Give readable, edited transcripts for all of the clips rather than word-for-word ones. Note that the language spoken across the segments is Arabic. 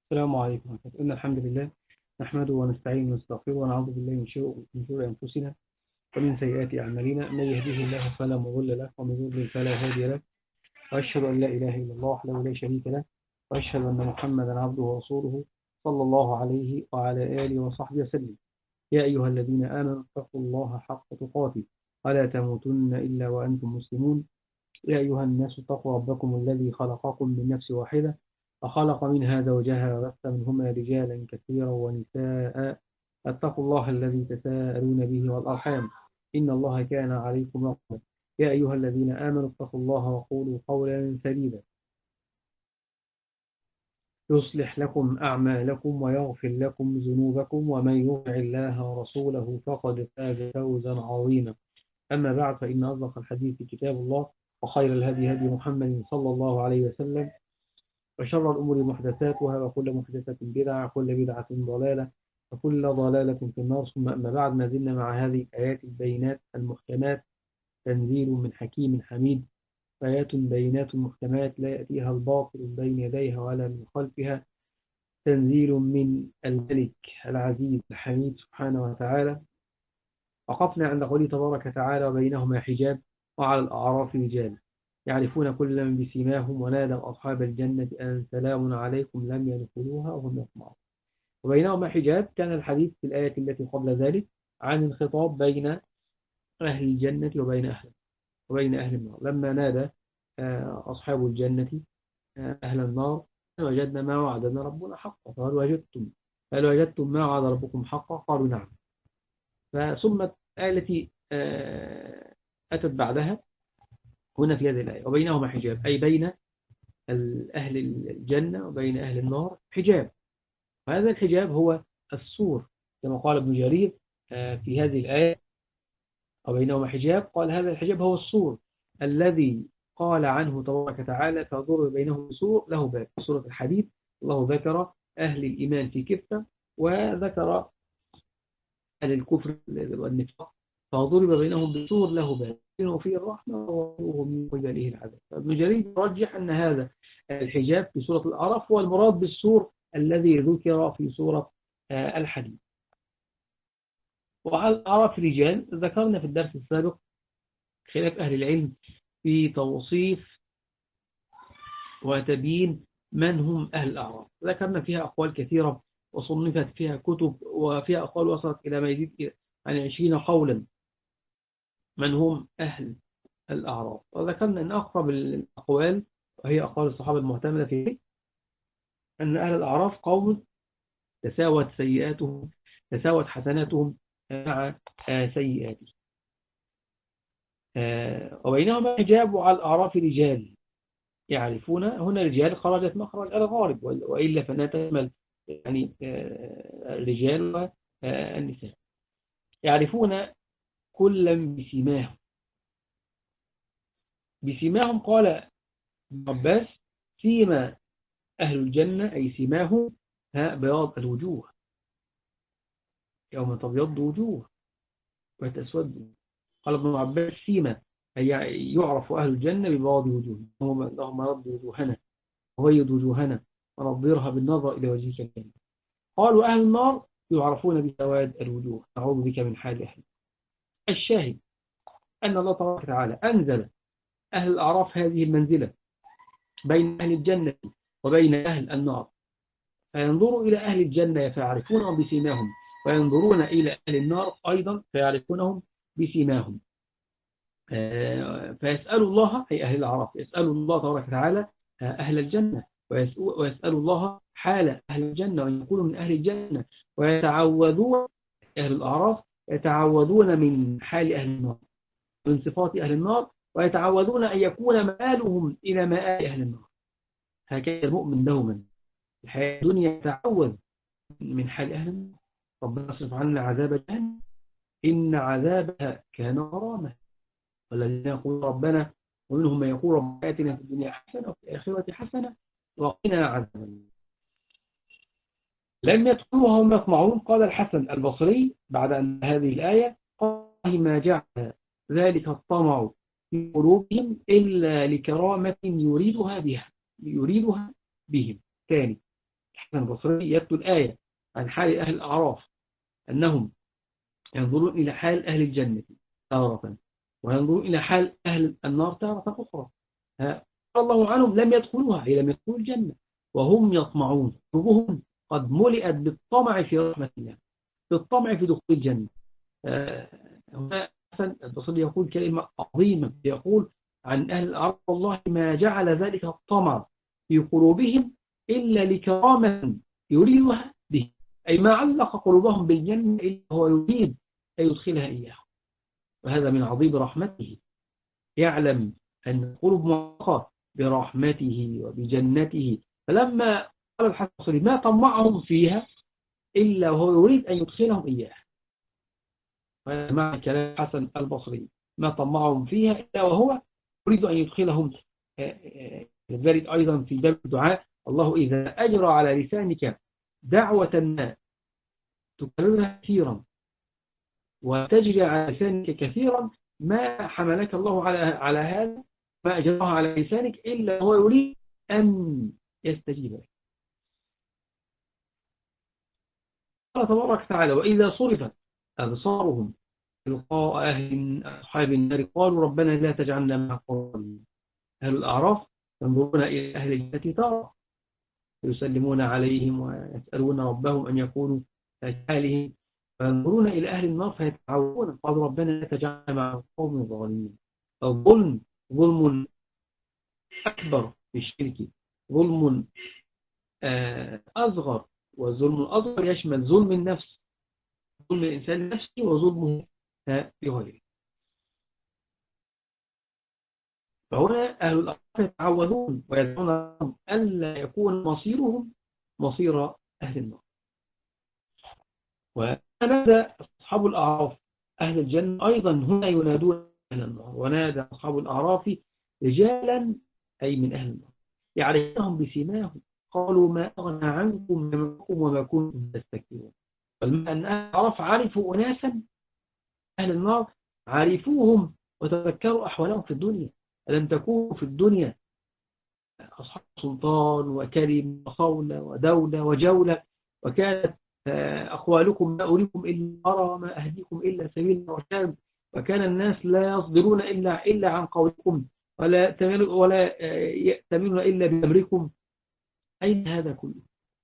السلام عليكم ورحمة الله. إن الحمد لله نحمده ونستعينه ونستغفره ونعوذ بالله من شرور أنفسنا ومن سيئات أعمالنا. من يهده الله فلا مضل له ومن يضلل فلا هادي له. وأشهد أن لا إله إلا الله وحده لا شريك له، وأشهد أن محمدا عبده ورسوله صلى الله عليه وعلى آله وصحبه وسلم. يا أيها الذين آمنوا اتقوا الله حق تقاته ولا تموتن إلا وأنتم مسلمون. يا أيها الناس اتقوا ربكم الذي خلقكم من نفس واحدة وخلق منها زوجها وبث منهما رجالا كثيرا ونساء. اتقوا الله الذي تساءلون به والأرحام، إن الله كان عليكم رقيبا. يا أيها الذين آمنوا اتقوا الله وقولوا قولا سديدا يصلح لكم أعمالكم ويغفر لكم ذنوبكم، ومن يطع الله ورسوله فقد فاز فوزا عظيما. أما بعد، فإن أصدق الحديث كتاب الله، وخير الهدي هدي محمد صلى الله عليه وسلم، وشر الأمور محدثاتها، وكل محدثة بدعة، وكل بدعة ضلالة، وكل ضلالة في النار. ثم أما بعد، ما زلنا مع هذه الآيات البينات المحكمات، تنزيل من حكيم حميد. آيات بينات محكمات لا يأتيها الباطل من بين يديها ولا من خلفها، تنزيل من الملك العزيز الحميد سبحانه وتعالى. وقفنا عند قوله تبارك وتعالى: وبينهما حجاب وعلى الأعراف رجال يعرفون كلا بسيماهم ونادوا أصحاب الجنة أن سلام عليكم لم يدخلوها وهم يطمعون. وبينهما حجاب، كان الحديث في الآية التي قبل ذلك عن الخطاب بين أهل الجنة وبين أهل النار. لما نادى أصحاب الجنة أهل النار: وجدنا ما وعدنا ربنا حقا، هل وجدتم ما وعد ربكم حقا؟ قالوا نعم. ثم الآية التي أتت بعدها هنا في هذه الآية: وبينهما حجاب، أي بين أهل الجنة وبين أهل النار حجاب. وهذا الحجاب هو السور، كما قال ابن جرير في هذه الآية: وبينهما حجاب، قال هذا الحجاب هو السور الذي قال عنه تبارك وتعالى: فضرب بينهم سور له باب. في سورة الحديد الله ذكر أهل الإيمان في كفة، وذكر أهل الكفر والنفاق، فضرب بينهم بسور له باب فيه الرحمة وهو من قبله العذاب. ابن جرير يرجح أن هذا الحجاب في سورة الأعراف هو المراد بالسور الذي ذكر في سورة الحديد. وعلى الأعراف رجال، ذكرنا في الدرس السابق خلاف أهل العلم في توصيف وتبيين من هم أهل الأعراف. ذكرنا فيها أقوال كثيرة وصنفت فيها كتب، وفيها أقوال وصلت إلى ما يزيد عن 20 قولا من هم أهل الأعراف. وذكرنا أن أقرب الأقوال، وهي أقوال الصحابة المعتمدة فيه، أن أهل الأعراف قوم تساوت حسناتهم مع سيئاتهم. وبينهما حجاب، وعلى الأعراف رجال يعرفون. هنا رجال خرجت مخرج الغالب، وإلا فإنها تشمل يعني الرجال والنساء. يعرفون كلا بسيماهم. قال ابن عباس: سيما أهل الجنة أي سيماهم بياض الوجوه، يوم تبيض وجوه وتسود. قال ابن عباس: سيما أي يعرف أهل الجنة ببياض وجوه، اللهم رد وجوهنا وبيض وجوهنا ونضرها بالنظر إلى وجهك الكريم. قالوا أهل النار يعرفون بسواد الوجوه، نعوذ بك من حال أهل. الشاهد أن الله تبارك وتعالى أنزل أهل الأعراف هذه المنزلة بين أهل الجنة وبين أهل النار، فينظروا إلى أهل الجنة فيعرفونهم بسيماهم، وينظرون إلى أهل النار أيضا فيعرفونهم بسيماهم. فيسألوا الله، أي أهل الأعراف، يسألوا الله تبارك وتعالى أهل الجنة، ويسألوا الله حال أهل الجنة، ويقولوا من أهل الجنة، ويتعوذون أهل الأعراف، يتعوذون من حال أهل النار، من صفات أهل النار، ويتعوذون أن يكون مآلهم إلى مآل أهل النار. هكذا المؤمن دوما في الحياة الدنيا يتعوذ من حال أهل النار. ربنا يصرف عنا عذاب جهنم إن عذابها كان غراما. والذين يقول ربنا، ومنهم من يقول ربنا آتنا في الدنيا حسنة وفي الآخرة حسنة وقنا عذاب النار. لم يدخلوها وهم يطمعون. قال الحسن البصري بعد أن هذه الآية: قال ما جعل ذلك الطمع في قلوبهم إلا لكرامة يريدها بهم. ثاني، الحسن البصري يتلو الآية عن حال أهل الأعراف أنهم ينظرون إلى حال أهل الجنة تارة، وينظرون إلى حال أهل النار تارة أخرى. قال الله عنهم لم يدخلوها، أي لم يدخلوا الجنة وهم يطمعون، قلوبهم قد ملئت بالطمع في رحمة الله، بالطمع في دخول الجنة. هنا حسن البصري يقول كلمة عظيمة، يقول عن أهل الأرض والله ما جعل ذلك الطمع في قلوبهم إلا لكرامة يريدها به، أي ما علق قلوبهم بالجنة إلا هو يريد أن يدخلها إياه. وهذا من عظيم رحمته، يعلم أن القلوب معلقة برحمته وبجنته، فلما قال الحسن البصري ما طمعهم فيها إلا وهو يريد أن يدخلهم إياه. وهذا معنى كلام الحسن البصري، ما طمعهم فيها إلا وهو يريد أن يدخلهم. لذلك أيضا في باب الدعاء الله إذا أجرى على لسانك دعوة ما تكررها كثيرا وتجري على لسانك كثيرا، ما حملك الله على هذا، ما أجراها على لسانك إلا هو يريد أن يستجيب لك. قال تبارك وتعالى وإذا صرفت أبصارهم تلقاء أهل أصحاب النار قالوا ربنا لا تجعلنا مع القوم. أهل الأعراف ينظرون إلى أهل الجنة تارة يسلمون عليهم ويسألون ربهم أن يكونوا كحالهم، فينظرون إلى أهل النار فيتعوذون قالوا ربنا لا تجعلنا مع القوم الظالمين. الظلم ظلم أكبر في الشرك، ظلم أصغر، والظلم الأصغر يشمل ظلم النفس، ظلم الإنسان نفسه وظلمه لغيره. فهنا أهل الأرض يتعوذون ويدعون ألا يكون مصيرهم مصير أهل النار. ونادى أصحاب الأعراف أهل الجنة أيضا هنا ينادون أهل النار، ونادى أصحاب الأعراف رجالا أي من أهل النار يعرفونهم بسيماهم قالوا ما أغنى عنكم منكم وما كنتم تستكبرون. فلما أن أهل الأعراف عرفوا أناسا أهل النار عرفوهم وتذكروا أحوالهم في الدنيا. ألم تكونوا في الدنيا أصحاب سلطان وكريم وصولة ودولة وجولة، وكانت أقوالكم ما أريكم إلا أرى ما أهديكم إلا سبيل الرشاد، وكان الناس لا يصدرون إلا عن قولكم ولا يأتمنون إلا بأمركم. أين هذا كله؟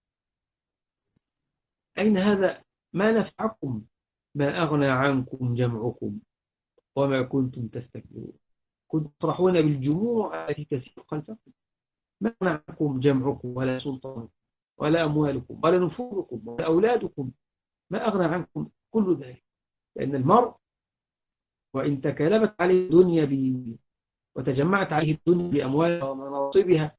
أين هذا؟ ما نفعكم؟ ما أغنى عنكم جمعكم وما كنتم تستكبرون. كنتم تطرحون بالجموع التي تسير خلفكم. ما أغنى عنكم جمعكم ولا سلطانكم ولا أموالكم ولا نفوركم ولا أولادكم، ما أغنى عنكم كل ذلك. لأن المرء وإن تكالبت عليه الدنيا وتجمعت عليه الدنيا بأموالها ومناصبها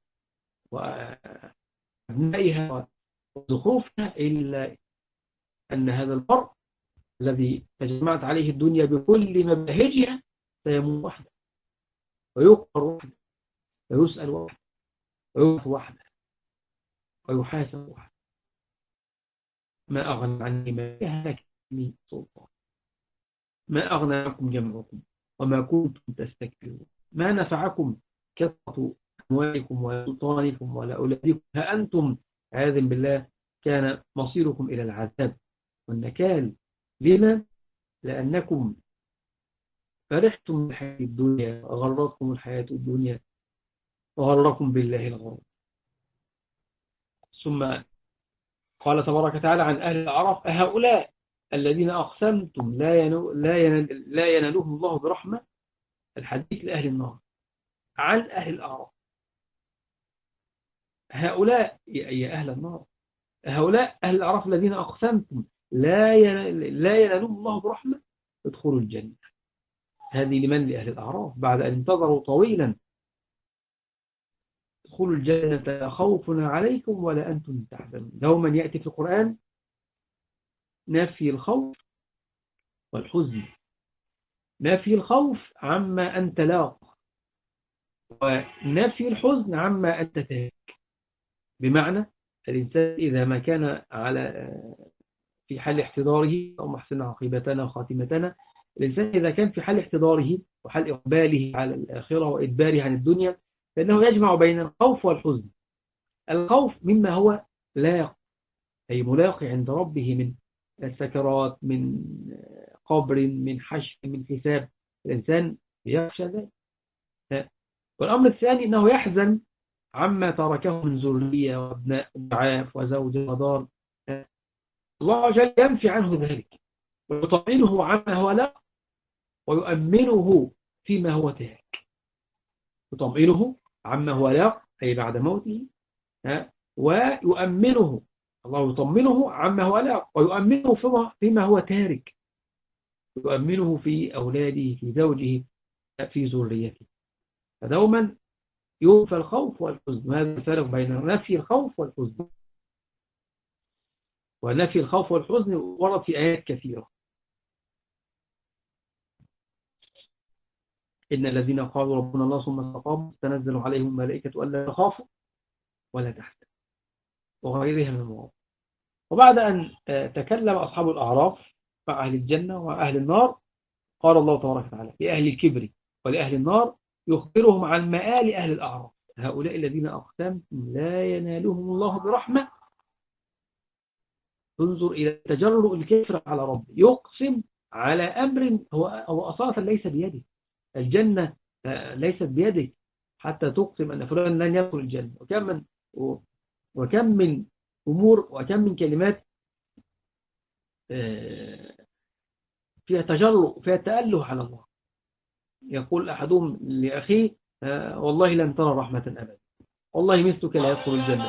وأبنائها وزخرفها، إلا أن هذا المرء الذي تجمعت عليه الدنيا بكل مباهجها سيموت وحده ويقبر وحده ويسأل وحده ويوقف وحده ويحاسب وحده. ما أغنى عني ما يهلكني سلطان، ما أغنى عنكم جمعكم وما كنتم تستكبرون، ما نفعكم كثرة أموالكم وسلطانكم ولا أولادكم، ها أنتم عياذا بالله كان مصيركم إلى العذاب والنكال. لما؟ لأنكم فرحتم بحياة الدنيا وغرتكم الحياة الدنيا وغركم بالله الغرور. ثم قال تبارك وتعالى عن أهل الأعراف هؤلاء الذين أقسمتم لا ينالهم الله برحمة. الحديث لأهل النار عن أهل الأعراف. هؤلاء يا أهل النار، هؤلاء أهل الأعراف الذين أقسمتم لا ينالهم الله برحمة ادخلوا الجنة. هذه لمن؟ لأهل الأعراف بعد أن انتظروا طويلا. ادخلوا الجنة لا خوف عليكم ولا أنتم تحزنون. دوما يأتي في القرآن نفي الخوف والحزن، نفي الخوف عما أنت لاق ونفي الحزن عما أنت تهلك. بمعنى الإنسان إذا ما كان في حال احتضاره أو محسن عقيبتنا وخاتمتنا، الإنسان إذا كان في حال احتضاره وحال إقباله على الآخرة وإدباره عن الدنيا، فإنه يجمع بين الخوف والحزن. الخوف مما هو لاق، أي ملاقي عند ربه من السكرات، من قبر، من حشر، من حساب. الإنسان يخشى ذلك. والأمر الثاني أنه يحزن عما تركه من ذرية وابناء وعاف وزوج ودار. الله عز وجل ينفي عنه ذلك ويطمئنه عما هو لا، ويؤمنه فيما هو تارك. يطمئنه عما هو لا أي بعد موته، ويؤمنه، الله يطمئنه عما هو لا ويؤمنه فيما هو تارك. يؤمنه في أولاده، في زوجه، في ذريته. فدوما ينفى الخوف والحزن. هذا الفرق بين نفي الخوف والحزن. ونفي الخوف والحزن ورد في آيات كثيرة. إن الذين قالوا ربنا الله ثم استقاموا تنزل عليهم الملائكة ألا تخافوا ولا تحزنوا وغيرها من المواضع. وبعد أن تكلم أصحاب الأعراف مع أهل الجنة وأهل النار، قال الله تبارك وتعالى لأهل الكبر ولأهل النار يخبرهم عن مآل أهل الأعراف: هؤلاء الذين أقسمتم لا ينالهم الله برحمة. انظر إلى تجرؤ الكفر على ربه، يقسم على أمر هو أصالة ليس بيده. الجنة ليست بيدك حتى تقسم أن فلان لن يدخل الجنة. وكم من أمور وكم من كلمات فيها تجرؤ، فيها تأله على الله. يقول أحدهم لأخيه: والله لن ترى رحمة أبدا، والله مثلك لا يدخل الجنة.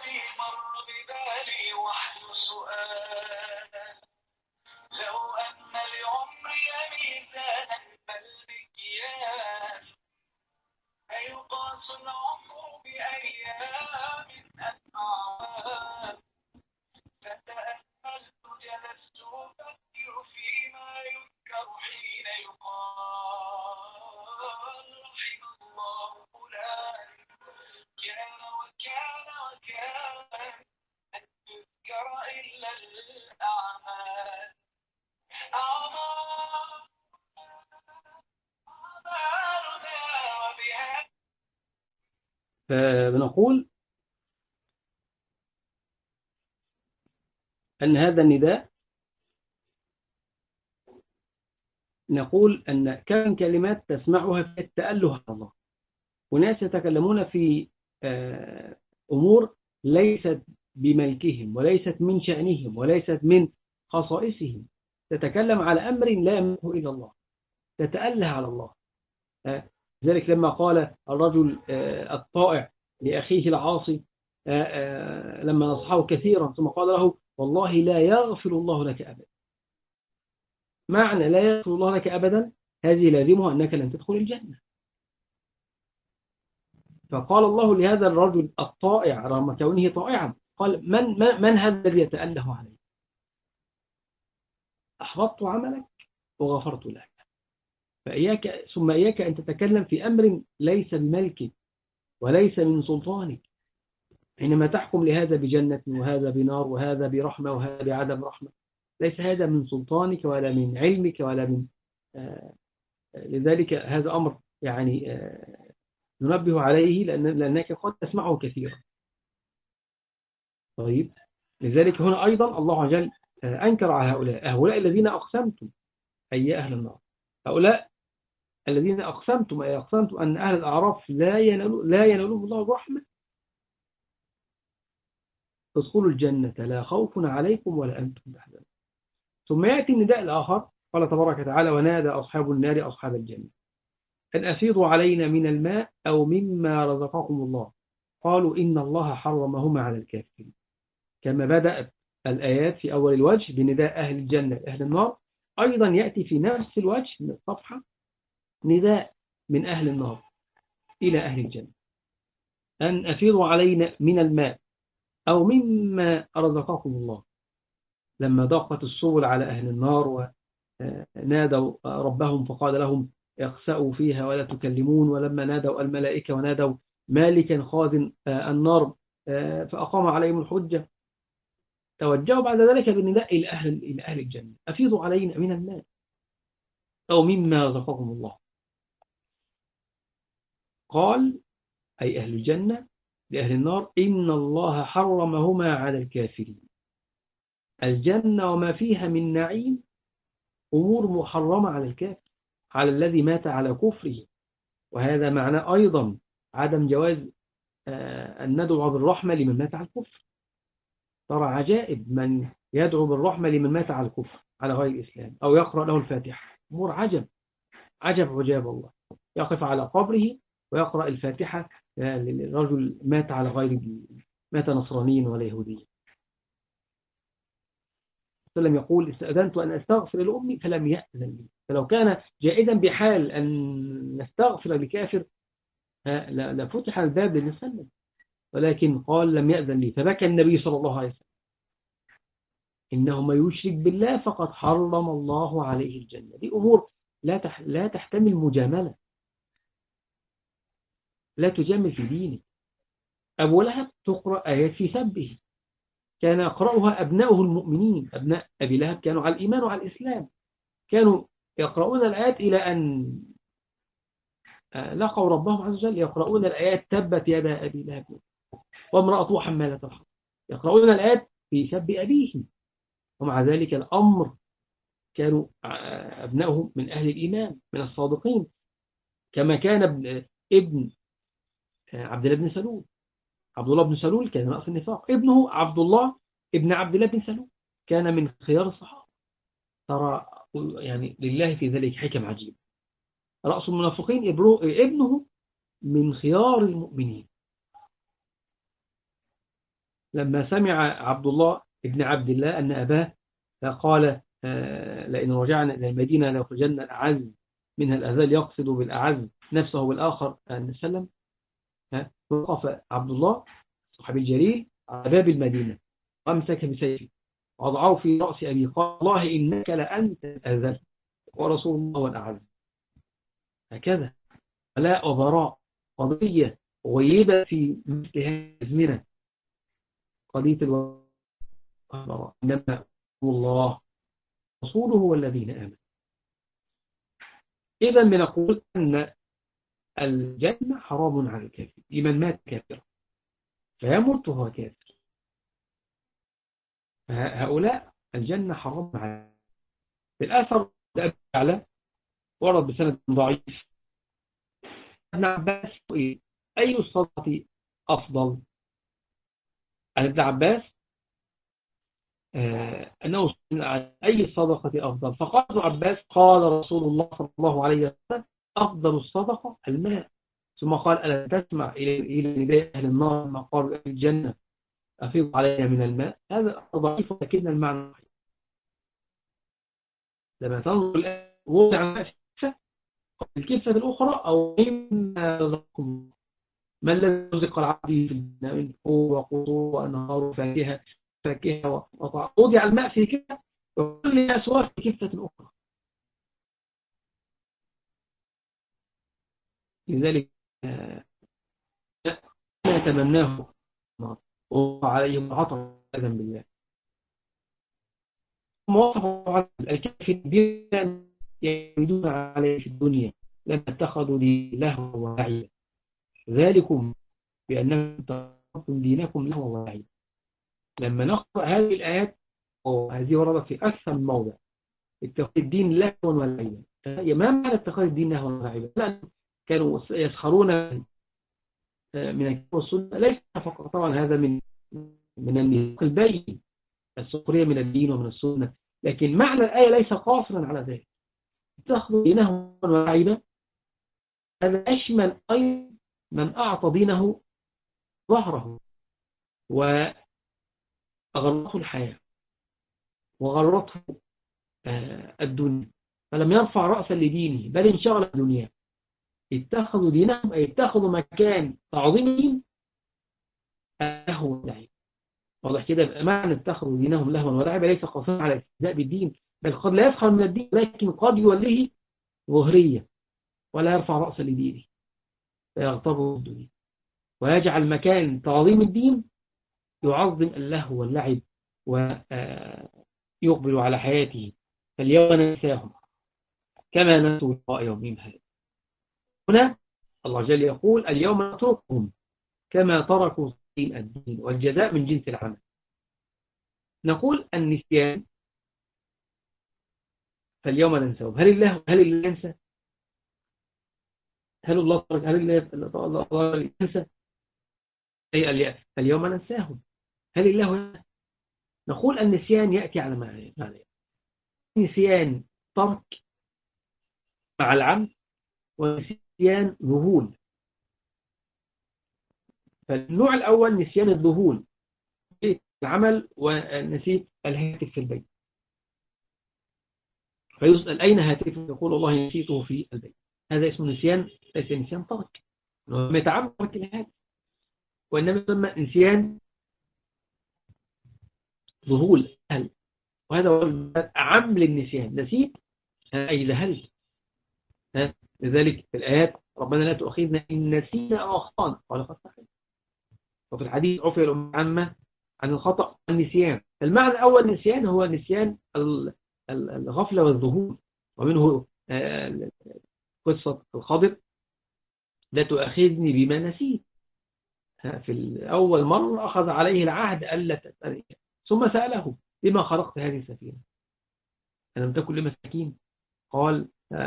فبنقول أن هذا النداء، نقول أن كم كلمات تسمعها في التأله على الله. وناس يتكلمون في أمور ليست بملكهم وليست من شأنهم وليست من خصائصهم. تتكلم على أمر لا يملكه إلا الله، تتأله على الله. ذلك لما قال الرجل الطائع لأخيه العاصي لما نصحه كثيرا ثم قال له: والله لا يغفر الله لك أبدا. معنى لا يغفر الله لك أبدا هذه لازمها أنك لن تدخل الجنة. فقال الله لهذا الرجل الطائع رغم كونه طائعا، قال: من هذا الذي يتأله عليه؟ أحبطت عملك وغفرت لك. ثم إياك أن تتكلم في أمر ليس بملكك وليس من سلطانك. حينما تحكم لهذا بجنة وهذا بنار وهذا برحمة وهذا بعدم رحمة، ليس هذا من سلطانك ولا من علمك ولا من لذلك هذا أمر يعني ننبه عليه لأنك قد تسمعه كثيرا. طيب، لذلك هنا أيضا الله عز وجل أنكر على هؤلاء الذين أقسمتم، أي أهل النار. هؤلاء الذين أقسمتم، أي أقسمتم أن أهل الأعراف لا ينالهم الله برحمة، ادخلوا الجنة لا خوف عليكم ولا أنتم تحزنون. ثم يأتي النداء الآخر، قال تبارك وتعالى: ونادى أصحاب النار أصحاب الجنة أن أفيضوا علينا من الماء أو مما رزقكم الله، قالوا إن الله حرمهما على الكافرين. كما بدأت الآيات في أول الوجه بنداء أهل الجنة أهل النار، أيضا يأتي في نفس الوجه من الصفحة نداء من أهل النار إلى أهل الجنة أن أفيضوا علينا من الماء أو مما رزقكم الله. لما ضاقت السبل على أهل النار ونادوا ربهم فقال لهم: اخسأوا فيها ولا تكلمون. ولما نادوا الملائكة ونادوا مالكا خازن النار فأقام عليهم الحجة، توجهوا بعد ذلك بالنداء إلى أهل الجنة: أفيضوا علينا من الماء أو مما رزقكم الله. قال أي أهل الجنة: لأهل النار إن الله حرمهما على الكافرين. الجنة وما فيها من نعيم أمور محرمة على الكافر، على الذي مات على كفره. وهذا معناه أيضا عدم جواز أن ندعو بالرحمة لمن مات على الكفر. ترى عجائب من يدعو بالرحمة لمن مات على الكفر على غير الإسلام، أو يقرأ له الفاتحة. أمور عجب عجاب الله. يقف على قبره ويقرأ الفاتحة للرجل مات على غير دين، مات نصرانيا ولا يهوديا. وسلم يقول استأذنت أن أستغفر لأمي فلم يأذن لي. فلو كان جائزا بحال أن نستغفر لكافر لفتح الباب لنسلم، ولكن قال لم يأذن لي، فبكى النبي صلى الله عليه وسلم. إنه من يشرك بالله فقد حرم الله عليه الجنة. دي أمور لا تحتمل مجاملة. لا تجامل في دينك. أبو لهب تقرأ آيات في سبه، كان يقرأها أبناؤه المؤمنين. أبناء أبي لهب كانوا على الإيمان وعلى الإسلام، كانوا يقرؤون الآيات إلى أن لقوا ربهم عز وجل. يقرؤون الآيات تبت يدا أبي لهب وامرأته حمالة الحطب. يقرؤون الآيات في سب أبيه، ومع ذلك الأمر كانوا أبنائهم من أهل الإيمان من الصادقين، كما كان ابن عبد الله بن سلول. عبد الله بن سلول كان رأس النفاق. ابنه عبد الله ابن عبد الله بن سلول كان من خيار الصحابة. ترى يعني لله في ذلك حكم عجيب. رأس المنافقين ابنه من خيار المؤمنين. لما سمع عبد الله ابن عبد الله أن أباه قال لئن رجعنا إلى المدينة ليخرجن الأعز منها الأذل، يقصد بالأعز نفسه بالآخر أن سلم. وقف عبد الله صحابي الجليل على باب المدينة وأمسك بسيفه وضعه في رأس أبي، قال الله إنك لأنت الأذل ورسول الله والأعز. هكذا ولاء وبراء، قضية غيبة في مثل هذه الأزمنة، قضية الولاء. إنما الله رسوله والذين آمنوا. إذا بنقول أن الجنة حرام على الكافر لمن مات كافرا فيموت وهو كافر. هؤلاء الجنة حرام على. في الأثر أعلى ورد بسند ضعيف ابن عباس أي الصدقة أفضل؟ ابن عباس أنه أي الصدقة أفضل؟ فقال ابن عباس قال رسول الله صلى الله عليه وسلم أفضل الصدقة الماء. ثم قال ألا تسمع إلى نداء أهل النار ما قالوا أهل الجنة أفيض علينا من الماء؟ هذا ضعيف لكن المعنى صحيح. لما تنظر الآن وضع الماء في الكفة الأخرى أو مما رزقكم ما الذي رزق العبد في الجنة من حور وقصور وأنهار فاكهة وطعام. وضع الماء في كفة وكل أسواق في كفة أخرى. لذلك ما يتمناه وعليهم عطر أذن بالله. مواصفة الكافر بما يريدون عليه في الدنيا لما اتخذوا لهوا ولعبا، ذلكم بأنكم اتخذتم دينكم لهوا ولعبا. لما نقرأ هذه الآيات وهذه وردت في أكثر من موضع، اتخذ الدين لهوا ولعبا. ما معنى اتخاذ الدين لهوا ولعبا؟ لأن كانوا يسخرون من الكتاب والسنة، ليس فقط طبعا هذا من النفاق البين، السخرية من الدين ومن السنة، لكن معنى الآية ليس قاصرا على ذلك. اتخذوا دينهم ولعبا هذا أشمل أيضا من أعطى دينه ظهره وأغرته الحياة وغرته الدنيا، فلم يرفع رأسا لدينه بل انشغل الدنيا. اتخذوا دينهم أي اتخذوا مكان تعظيم دين لهوا ولعبا. واضح كده معنى اتخذوا دينهم لهوا ولعبا ليس قاصرا على الاستهزاء بالدين، بل قد لا يفخر من الدين لكن قد يوليه ظهرية ولا يرفع رأسا لدينه فيغتر الدنيا ويجعل مكان تعظيم الدين يعظم اللهو واللعب ويقبل على حياته. فاليوم ننساهم كما نسوا لقاء يومهم هذا. هنا الله جل يقول اليوم نتركهم كما تركوا الدين، والجزاء من جنس العمل. نقول النسيان فاليوم ننساهم. هل الله ينسى؟ هل الله ينسى؟ أي اليوم ننساهم. هل الله ينسى؟ نقول النسيان يأتي على معنى نسيان ترك مع العمد، ونسيان ذهول. فالنوع الأول نسيان الذهول، العمل ونسيت الهاتف في البيت، فيسأل أين هاتف؟ يقول والله نسيته في البيت. هذا اسمه نسيان، ليس نسيان ترك، لم يتعمد ترك الهاتف، وإنما يسمى نسيان ذهول. وهذا هو أعم للنسيان، نسيت أي ذهلت. لذلك في الآيات ربنا لا تؤاخذنا إن نسينا أو أخطأنا، قال قد صحيح. وفي الحديث عفي الأمة عامة عن الخطأ والنسيان. المعنى الأول نسيان هو نسيان الغفلة والذهول، ومنه قصة الخضر لا تؤاخذني بما نسيت. في أول مرة أخذ عليه العهد ألا تسألني، ثم سأله لما خلقت هذه السفينة ألم تكن لمساكين؟ قال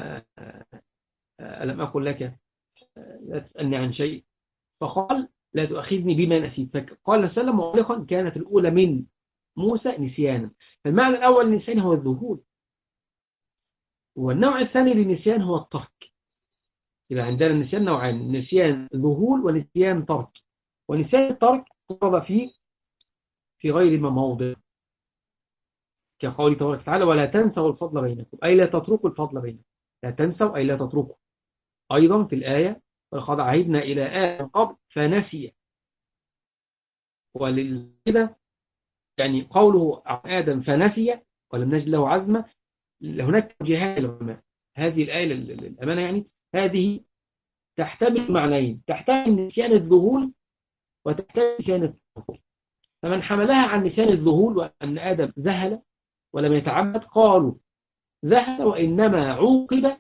ألم أقل لك لا تسألني عن شيء؟ فقال لا تؤاخذني بما نسيت. فقال سلم معلقا كانت الأولى من موسى نسيانا. فالمعنى الأول النسيان هو الذهول، والنوع الثاني للنسيان هو الترك. يبقى عندنا النسيان نوعان، نسيان ذهول ونسيان ترك. ونسيان الترك ورد في غير ما موضع، كقوله تبارك وتعالى ولا تنسوا الفضل بينكم، أي لا تتركوا الفضل بينكم. لا تنسوا أي لا تتركوا. أيضا في الآية ولقد عهدنا إلى آدم قبل فنسي. ولكده يعني قوله عن آدم فنسي ولم نجد له عزمة، هناك جهات العلماء. هذه الآية للأمانة يعني هذه تحتمل معنيين، تحتمل نسيان الذهول وتحتمل نسيان الترك. فمن حملها عن نسيان الذهول وأن آدم ذهل ولم يتعمد قالوا ذهل وإنما عوقب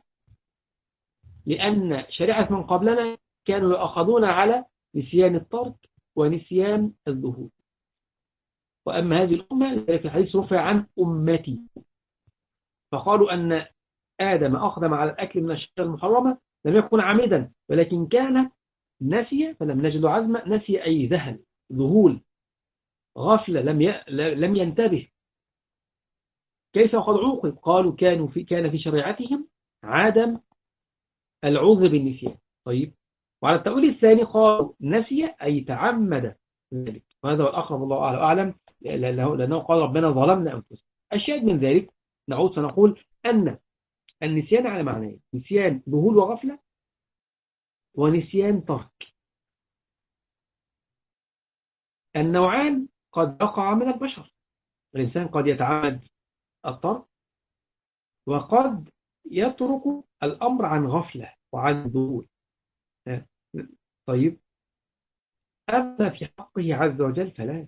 لأن شريعة من قبلنا كانوا يأخذون على نسيان الترك ونسيان الذهول. وأما هذه الأمة في الحديث رفع عن أمتي، فقالوا أن آدم أقدم على الأكل من الشجرة المحرمة لم يكن عامدا، ولكن كان نسي فلم نجد عزمة. نسي أي ذهل، ذهول، غفلة، لم ينتبه. كيف وقد عوقب؟ قالوا كان في شريعتهم عدم العذر بالنسيان. طيب، وعلى التأويل الثاني قالوا نسي أي تعمد ذلك، وهذا هو الأقرب الله أعلم، لأنه قال ربنا ظلمنا أنفسنا. الشاهد من ذلك نعود فنقول أن النسيان على معنيين، نسيان ذهول وغفلة ونسيان ترك. النوعان قد يقع من البشر، الإنسان قد يتعمد الترك وقد يترك الأمر عن غفلة وعن ذهول. طيب، أما في حقه عز وجل فلا،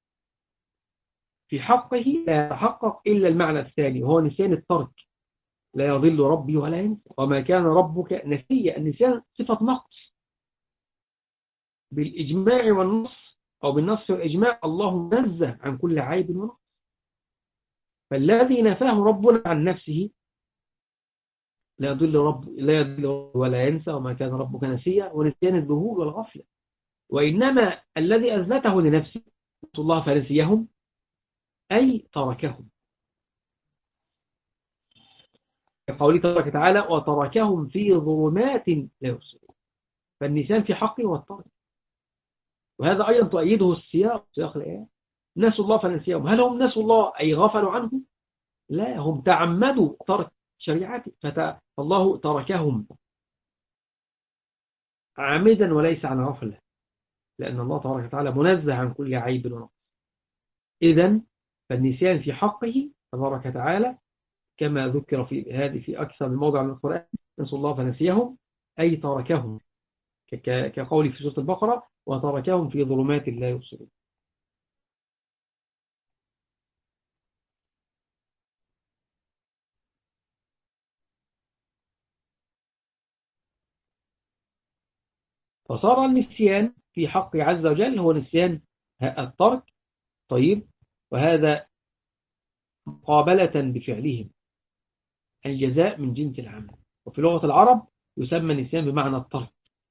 في حقه لا يتحقق إلا المعنى الثاني وهو نسيان الترك. لا يضل ربي ولا ينسى وما كان ربك نسيا. النسيان صفة نقص بالإجماع والنص، أو بالنص والإجماع. الله منزه عن كل عيب ونقص، فالذي نفاه ربنا عن نفسه لا يضل ولا ينسى وما كان ربك نسيا، ونسيان الذهول والغفلة. وإنما الذي أثبته لنفسه الله فنسيهم أي تركهم، قوله تبارك وتعالى وتركهم في ظلمات لا يبصرون. فالنسيان في حقه والترك، وهذا أيضا تؤيده سياق الآيات. نسوا الله فنسيهم. هل هم نسوا الله أي غفلوا عنه؟ لا، هم تعمدوا ترك شريعته فالله تركهم عامدا وليس عن غفلة، لأن الله تبارك وتعالى منزه عن كل عيب ونقص. إذن فالنسيان في حقه تبارك وتعالى كما ذكر في أكثر من موضع من القرآن، نسوا الله فنسيهم أي تركهم، كقول في سورة البقرة وتركهم في ظلمات لا يبصرون. فصار النسيان في حق عز وجل هو نسيان الترك. طيب، وهذا مقابلة بفعلهم، الجزاء من جنس العمل. وفي لغة العرب يسمى النسيان بمعنى الترك.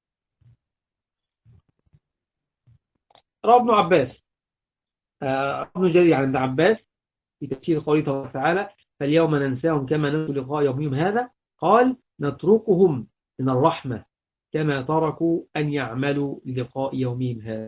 روى ابن عباس، ابن جرير عن ابن عباس في تفسير قوله تبارك وتعالى فاليوم ننساهم كما ننسوا لقاء يومهم هذا، قال نتركهم من الرحمة كما تركوا أن يعملوا للقاء يومهم هذا.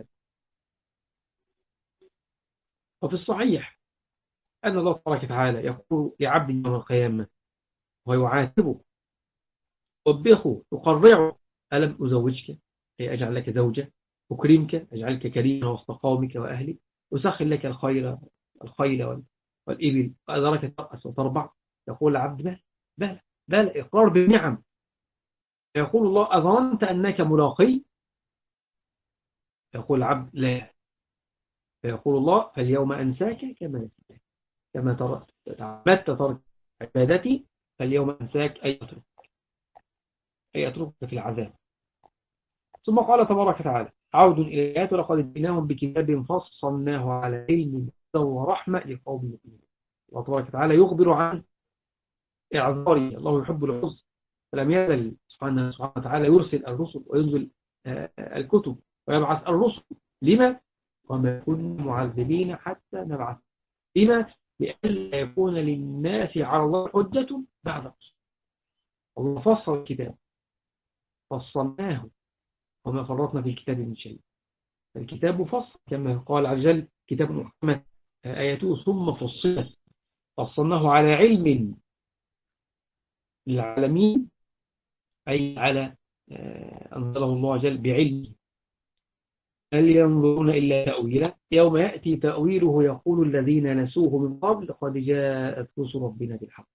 وفي الصحيح أن الله تبارك وتعالى يقول لعبد يوم القيامة ويعاتبه وبخه يقرعه ألم أزوجك، أي أجعل لك زوجة، أكرمك أجعلك كريما وسط قومك وأهلك، أسخر لك الخيل والإبل وأذرك ترأس وتربع. يقول العبد بل إقرار بالنعم. يقول الله أظننت أنك ملاقي؟ يقول العبد لا. فيقول الله فاليوم أنساك كما نسيتك، كما تعمدت ترك عبادتي فاليوم أنساك أي أتركك في العذاب. ثم قال تبارك وتعالى عود إلى الآيات ولقد جئناهم بكتاب فصلناه على علم ورحمة لقوم يؤمنون. الله تبارك وتعالى يخبر عن إعذاره، الله يحب العذر، فلم يزل سبحانه وتعالى يرسل الرسل وينزل الكتب ويبعث الرسل. لما؟ وما كنا معذبين حتى نبعث. لما؟ لئلا يكون للناس على الله حجة بعد الرسل. الله فصل الكتاب، فصلناه وما فرطنا في الكتاب من شيء. الكتاب مفصل كما قال عز وجل كتاب محكمة آياته ثم فصلت، فصلناه على علم للعالمين، أي على أنزله الله عز وجل بعلم. هل ينظرون إلا تأويله يوم يأتي تأويله يقول الذين نسوه من قبل قد جاءت رسل ربنا بالحق.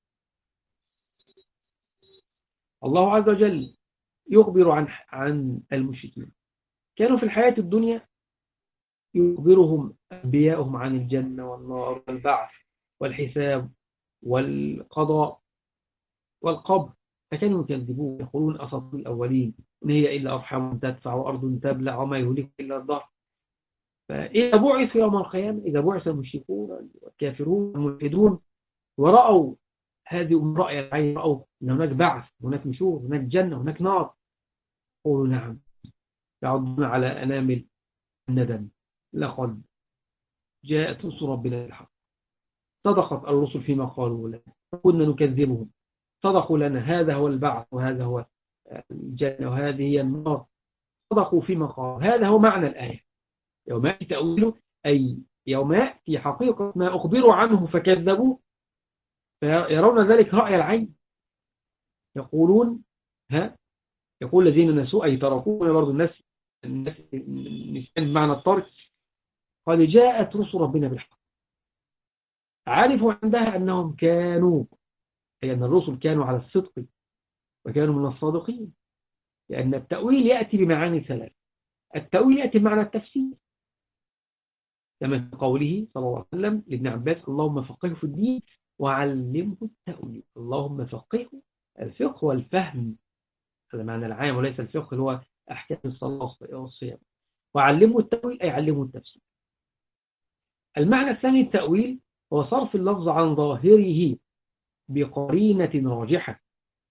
الله عز وجل يخبر عن المشركين، كانوا في الحياة الدنيا يخبرهم أنبياؤهم عن الجنة والنار والبعث والحساب والقضاء والقبر، فكانوا يكذبون يقولون أساطير الأولين إن هي إلا أرحام تدفع وأرض تبلع وما يهلك إلا الدهر. فإذا بعث يوم القيامة، إذا بعث المشركون والكافرون والملحدون ورأوا هذه رأي العين، رأوا أن هناك بعث، هناك نشور، هناك جنة، هناك نار، قولوا نعم، يعضون على أنامل الندم لقد جاءت رسل ربنا بالحق، صدقت الرسل فيما قالوا لنا كنا نكذبهم، صدقوا لنا، هذا هو البعث وهذا هو الجنة وهذه هي النار، صدقوا فيما قالوا. هذا هو معنى الآية يوم يأتي تأويله، أي يوم يأتي حقيقة ما أخبروا عنه فكذبوا، فيرون ذلك رأي العين، يقولون يقول الذين نسوا أي تركونا برضو الناس نسيان بمعنى الترك، قد جاءت رسل ربنا بالحق، عرفوا عندها أنهم كانوا، أي أن الرسل كانوا على الصدق وكانوا من الصادقين، لأن التأويل يأتي بمعاني ثلاث. التأويل يأتي بمعنى التفسير كما في قوله صلى الله عليه وسلم لابن عباس اللهم فقهه في الدين وعلمه التأويل. اللهم فقهه، الفقه والفهم، هذا معنى العام، وليس الفقه اللي هو أحكام الصلاة والصيام. وعلمه التأويل أي علمه التفسير. المعنى الثاني التأويل هو صرف اللفظ عن ظاهره بقرينة راجحة،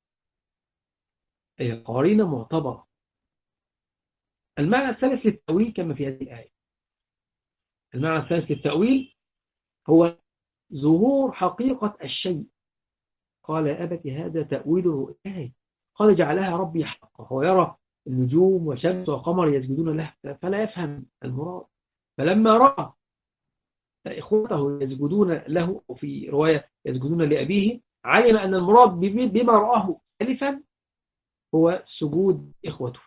أي قرينة معتبرة. المعنى الثالث للتأويل كما في هذه الآية، المعنى الثالث للتأويل هو ظهور حقيقة الشيء. قال يا أبت هذا تأويل رؤياي قال جعلها ربي حقا. هو يرى النجوم وشمس وقمر يسجدون له فلا يفهم المراد، فلما رأى إخوته يسجدون له وفي رواية يسجدون لأبيه علم أن المراد بما رآه ألفا هو سجود إخوته.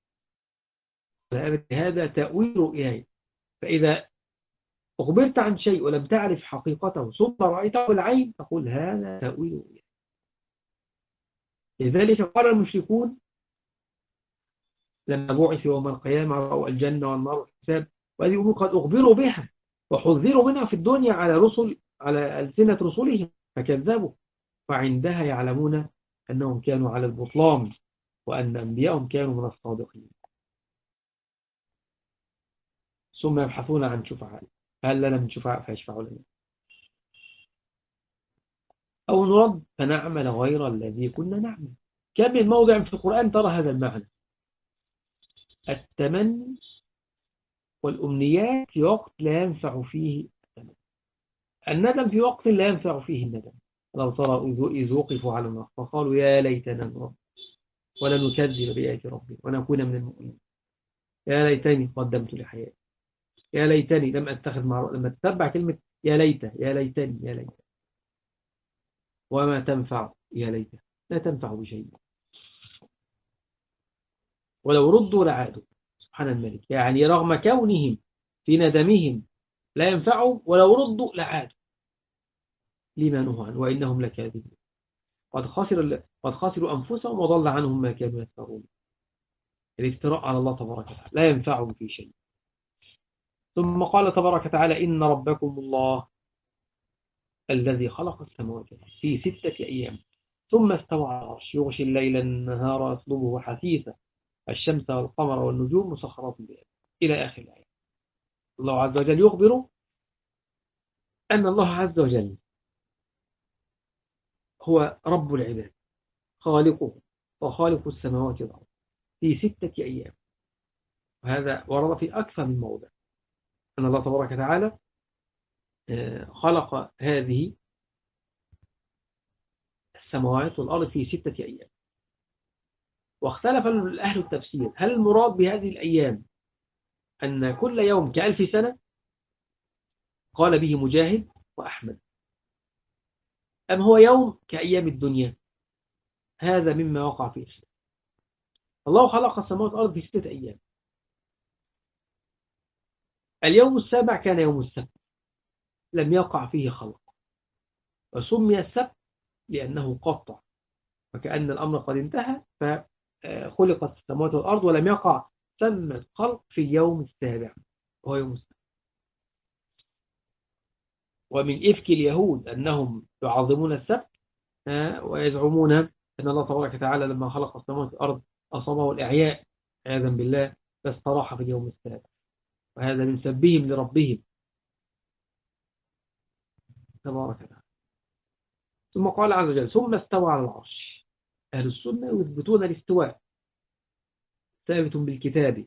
هذا تأويل رؤياي. فإذا أخبرت عن شيء ولم تعرف حقيقته ثم رأيته بالعين تقول هذا تأويل رؤياي. لذلك قال المشركون لما بعث يوم القيامة رأوا الجنة والنار والحساب، وهذه أمور قد أخبروا بها وحذروا منها في الدنيا على ألسنة رسولهم فكذبوا، فعندها يعلمون أنهم كانوا على البطلان وأن أنبياءهم كانوا من الصادقين. ثم يبحثون عن شفعاء، هل لنا من شفعاء فيشفعوا لنا، أو نرد فنعمل غير الذي كنا نعمل. كم من موضع في القرآن ترى هذا المعنى، التمني والأمنيات في وقت لا ينفع فيه التمني، الندم في وقت لا ينفع فيه الندم. لو ترى إذ وقفوا على النار فقالوا يا ليتنا نرد ولا نكذب بآيات ربنا ونكون من المؤمنين، يا ليتني قدمت لحياتي، يا ليتني لم أتخذ مع، لما تتبع كلمة يا ليت، يا ليتني، يا ليت، وما تنفع يا ليت، لا تنفع بشيء، ولو ردوا لعادوا. سبحان الملك، يعني رغم كونهم في ندمهم لا ينفعوا، ولو ردوا لعادوا لما نهوا عنه وإنهم لكاذبون. قد خسروا أنفسهم وضل عنهم ما كانوا يفترون. الافتراء على الله تبارك وتعالى لا ينفعهم في شيء. ثم قال تبارك وتعالى إن ربكم الله الذي خلق السماوات في 6 أيام ثم استوى على العرش يغشي الليل النهار يطلبه حثيثا الشمس والقمر والنجوم مسخرات بيده إلى آخر الآية. الله عز وجل يخبر أن الله عز وجل هو رب العباد خالقه وخالق السماوات والأرض في 6 أيام. وهذا ورد في أكثر من موضع أن الله تبارك وتعالى خلق هذه السماوات والأرض في 6 أيام. واختلف أهل التفسير هل المراد بهذه الأيام أن كل يوم كألف سنة، قال به مجاهد وأحمد، أم هو يوم كأيام الدنيا؟ هذا مما وقع فيه الإسلام. الله خلق السماوات والأرض في 6 أيام. اليوم السابع كان يوم السبت لم يقع فيه خلق، وسمي السبت لأنه قطع، وكأن الأمر قد انتهى فخلقت السماوات والأرض ولم يقع ثم الخلق في اليوم السابع وهو يوم السبت. ومن إفك اليهود أنهم يعظمون السبت ويزعمون أن الله تبارك وتعالى لما خلق السماوات والأرض أصابه الإعياء عياذا بالله فاستراح في اليوم السابع، وهذا من سبهم لربهم تبارك وتعالى. ثم قال عز وجل ثم استوى على العرش. أهل السنة يثبتون الاستواء ثابت بالكتاب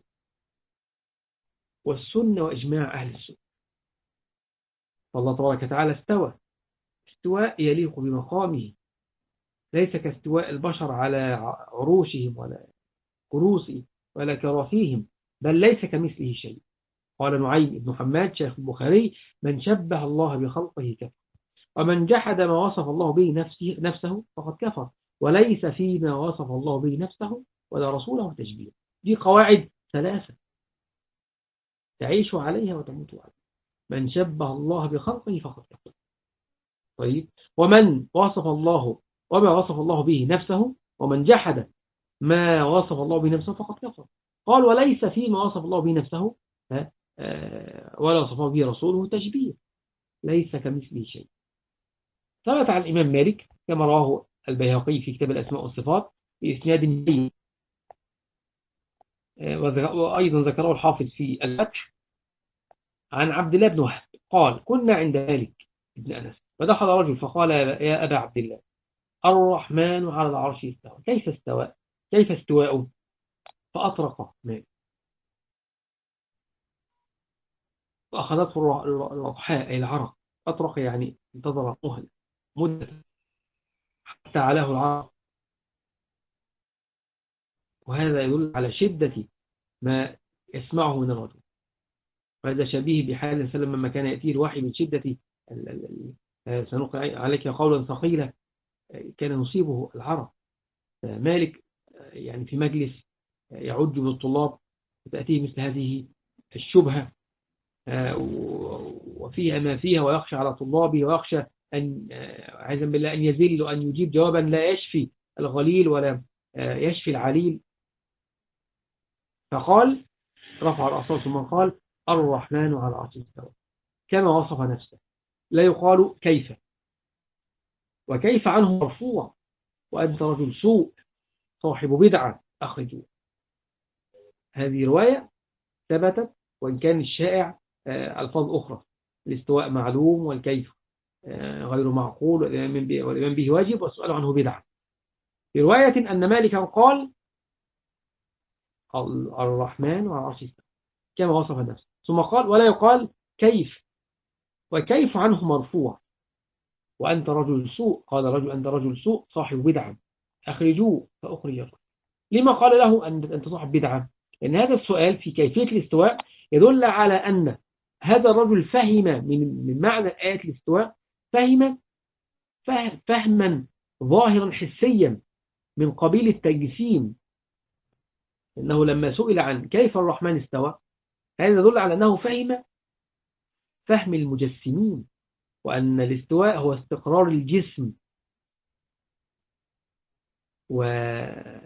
والسنة وإجماع أهل السنة. فالله تبارك وتعالى استوى استواء يليق بمقامه، ليس كاستواء البشر على عروشهم ولا كروسهم ولا كراسيهم، بل ليس كمثله شيء. قال نعيم بن حماد شيخ البخاري من شبه الله بخلقه كفر، ومن جحد ما وصف الله به نفسه فقد كفر، وليس فيما وصف الله به نفسه ولا رسوله تشبيه. دي قواعد 3 تعيش عليها وتموت عليها. من شبه الله بخلقه فقد كفر. طيب، ومن وصف الله وما وصف الله به نفسه، ومن جحد ما وصف الله به نفسه فقد كفر. قال وليس فيما وصف الله به نفسه ولا وصفه به رسوله تشبيه، ليس كمثله شيء. ثبت عن الإمام مالك كما رواه البيهقي في كتاب الأسماء والصفات بإسناد جيد، وأيضا ذكره الحافظ في الفتح عن عبد الله بن وهب قال كنا عند مالك بن أنس فدخل رجل فقال يا أبا عبد الله الرحمن على العرش استوى، كيف استوى؟ كيف استواءه؟ فأطرق مالك فأخذته الرضحاء أي العرق. أطرق يعني انتظر مدة حتى علاه العرق، وهذا يدل على شدة ما يسمعه من الرجل. وهذا شبيه بحال سلم لما كان يأتيه الوحي من شدة سنلقي عليك قولا ثقيلا كان يصيبه العرق. مالك يعني في مجلس يعج بالطلاب وتأتيه مثل هذه الشبهة وفيها ما فيها، ويخشى على طلابه ويخشى أن عزم بالله أن يزل وأن يجيب جوابا لا يشفي الغليل ولا يشفي العليل. فقال رفع الأصوات ثم قال الرحمن على العرش استوى كما وصف نفسه، لا يقال كيف، وكيف عنه مرفوع، وأنت رجل سوء صاحب بدعة أخرجوه. هذه رواية ثبتت وإن كان الشائع ألفاظ أخرى. الاستواء معلوم، والكيف غير معقول، والإيمان به واجب، والسؤال عنه بدعة. في رواية أن مالكا قال الرحمن وعلى العرش استوى كما وصف نفسه، ثم قال ولا يقال كيف، وكيف عنه مرفوع. وأنت رجل سوء، قال رجل أنت رجل سوء صاحب بدعة أخرجوه فأخرجكم. لما قال له أنت صاحب بدعة؟ لأن هذا السؤال في كيفية الاستواء يدل على أن هذا الرجل فهم من معنى آية الاستواء، فهما ظاهرا حسيا من قبيل التجسيم. إنه لما سئل عن كيف الرحمن استوى، هذا يدل على أنه فهم المجسمين، وأن الاستواء هو استقرار الجسم، ويسأل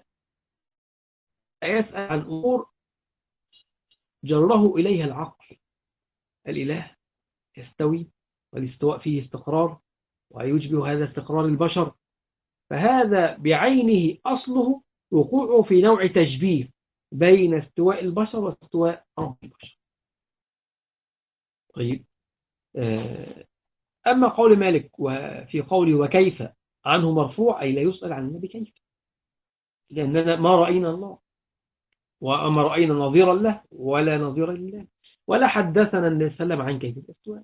عن أمور جره إليها العقل. الإله يستوي، والاستواء فيه استقرار، ويشبه هذا استقرار البشر، فهذا بعينه أصله وقوعه في نوع تشبيه بين استواء البشر واستواء رب البشر. طيب، أما قول مالك وفي قوله وكيف عنه مرفوع، أي لا يسأل عن النبي كيف، لأننا ما رأينا الله، وما رأينا نظيرا له ولا نظيرا لله، ولا حدثنا النبي صلى الله عليه وسلم عن كيف الاستواء.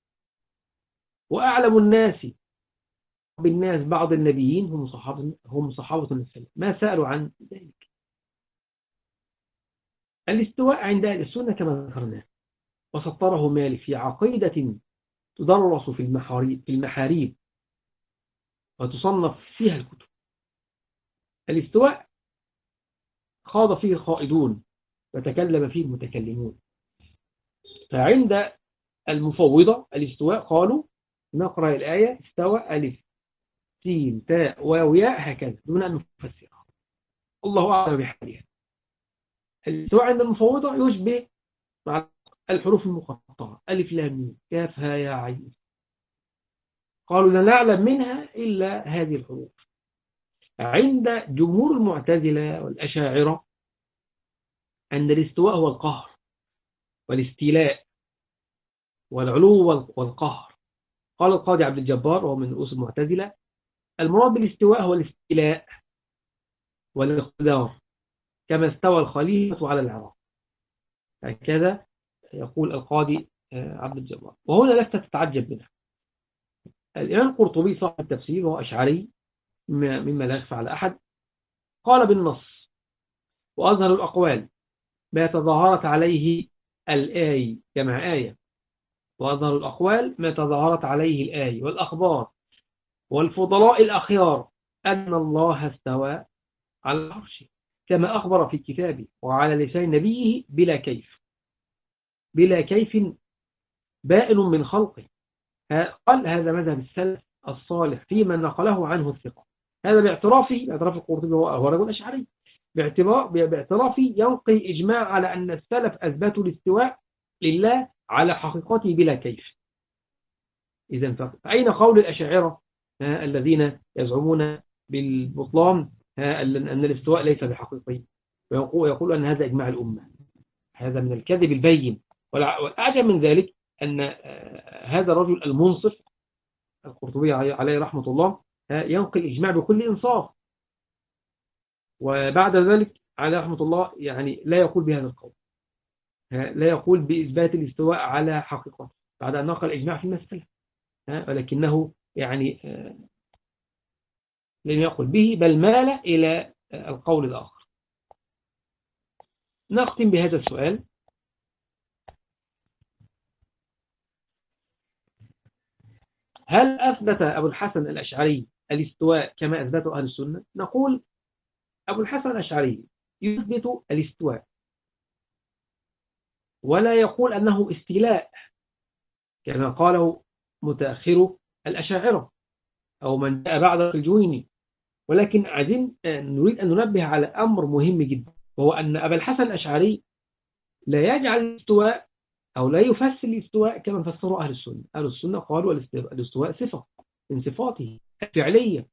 وأعلم الناس بالناس بعض النبيين هم صحابة النبي، ما سألوا عن ذلك. الاستواء عند أهل السنة كما ذكرنا، وسطره مالك في عقيدة تدرس في المحاريب وتصنف فيها الكتب. الاستواء خاض فيه الخائضون وتكلم فيه المتكلمون. فعند المفوضة الاستواء قالوا نقرأ الآية استوى ألف سين تاء واو ياء هكذا دون أن نفسرها، الله أعلم بحالها. الاستواء عند المفوضة يشبه مع الحروف المقطعة ألف لام ميم كاف ها يا عين، قالوا لا نعلم منها إلا هذه الحروف. عند جمهور المعتزلة والأشاعرة أن الاستواء هو القهر والاستيلاء والعلو والقهر. قال القاضي عبد الجبار وهو من رؤوس المعتزلة المراد بالاستواء هو الاستيلاء والاقتدار كما استوى الخليفة على العراق، هكذا يقول القاضي عبد الجبار، وهنا لست تتعجب منها. الإمام القرطبي صاحب التفسير وهو أشعري مما لا يخفى على أحد، قال بالنص وأظهر الأقوال ما تظاهرت عليه الآية جمع آية، وأظهر الأقوال ما تظاهرت عليه الآية والأخبار والفضلاء الأخيار أن الله استوى على العرش كما أخبر في كتابه وعلى لسان نبيه بلا كيف بائن من خلقه. قال هذا مذهب السلف الصالح فيما نقله عنه الثقة. هذا باعتراف القرطبي هو رجل أشعري، باعترافي ينقي إجماع على أن السلف أثبتوا الاستواء لله على حقيقته بلا كيف. إذن فأين قول الأشاعرة الذين يزعمون بالبطلان أن الاستواء ليس بحقيقي، ويقول أن هذا إجماع الأمة؟ هذا من الكذب البين. والأعجب من ذلك أن هذا الرجل المنصف القرطبي عليه رحمة الله ينقل الإجماع بكل إنصاف، وبعد ذلك عليه رحمة الله يعني لا يقول بهذا القول، لا يقول بإثبات الاستواء على حقيقته بعد أن نقل الإجماع في المسألة، ولكنه يعني لم يقل به بل مال إلى القول الآخر. نختم بهذا السؤال: هل أثبت أبو الحسن الأشعري الاستواء كما أثبته أهل السنة؟ نقول أبو الحسن الأشعري يثبت الاستواء ولا يقول أنه استيلاء كما قاله متأخر الأشاعرة أو من جاء بعد الجويني، ولكن نريد أن ننبه على أمر مهم جدا، وهو أن أبا الحسن الأشعري لا يجعل الاستواء أو لا يفسر الاستواء كما فسره أهل السنة. أهل السنة قالوا الاستواء صفة من صفاته الفعلية،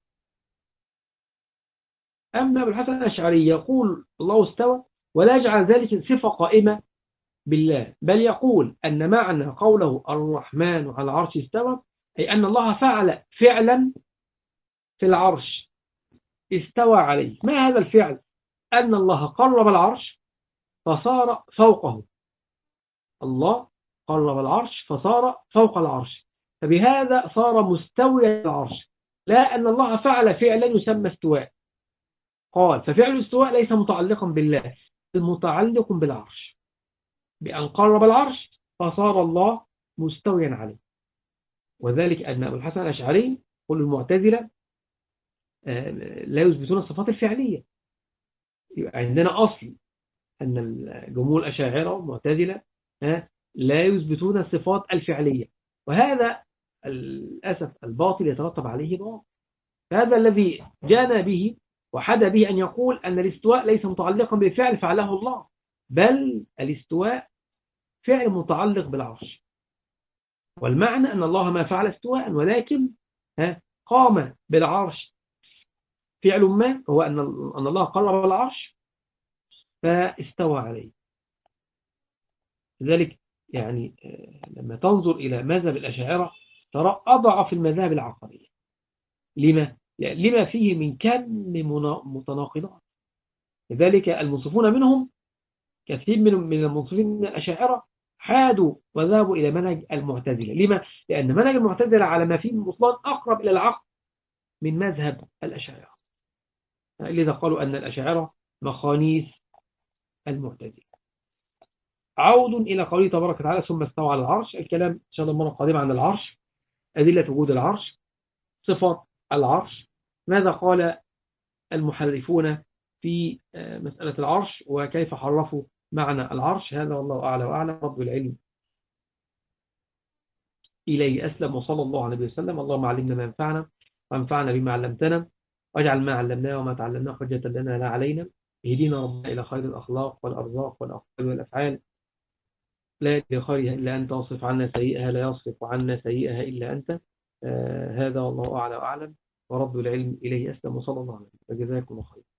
أما أبو الحسن الأشعري يقول الله استوى ولا يجعل ذلك صفة قائمة بالله، بل يقول أن معنى قوله الرحمن على العرش استوى أي أن الله فعل فعلا في العرش استوى عليه. ما هذا الفعل؟ أن الله قرب العرش فصار فوقه. الله قرب العرش فصار فوق العرش، فبهذا صار مستويا العرش، لا أن الله فعل فعلا يسمى استواء. قال ففعل الاستواء ليس متعلقا بالله، المتعلق بالعرش، بأن قرب العرش فصار الله مستويا عليه. وذلك أن أبو الحسن الأشعري قل المعتزلة لا يثبتون الصفات الفعلية. عندنا أصل أن الجمهور الأشاعرة والمعتزلة لا يثبتون الصفات الفعلية، وهذا للأسف الباطل يترتب عليه باطل. هذا الذي جانا به وحدا به أن يقول أن الاستواء ليس متعلقا بالفعل فعله الله، بل الاستواء فعل متعلق بالعرش، والمعنى أن الله ما فعل استواء، ولكن قام بالعرش فعل ما هو أن الله قرب العرش فاستوى عليه. لذلك يعني لما تنظر إلى مذهب الأشاعرة ترى أضعف المذاهب العقلية. لما؟ لما فيه من كم متناقضات. لذلك المنصفون منهم كثير من المنصفين من الأشاعرة حادوا وذهبوا إلى منهج المعتزلة. لما؟ لأن منهج المعتزلة على ما فيه من بطلان أقرب إلى العقل من مذهب الأشاعرة، لذا قالوا أن الأشاعرة مخانيث المعتزلة. عود إلى قوله تبارك وتعالى ثم استوى على العرش. الكلام إن شاء الله المرة القادمة عن العرش، أدلة وجود العرش، صفات العرش، ماذا قال المحرفون في مسألة العرش وكيف حرفوا معنى العرش. هذا والله أعلى وأعلم. رب العلم إليه أسلم، وصلى الله عليه وسلم. اللهم علمنا ما ينفعنا وانفعنا بما علمتنا، واجعل ما علمناه وما تعلمناه حجة لنا لا علينا. اهدينا ربنا إلى خير الأخلاق والأرزاق والأقوال والأفعال، لا يجري خيرها إلا أنت، واصرف عنا سيئها لا يصرف عنا سيئها إلا أنت. هذا والله أعلى وأعلم، ورب العلم إليه أسلم، وصلى الله عليه وسلم. وجزاكم الله خير.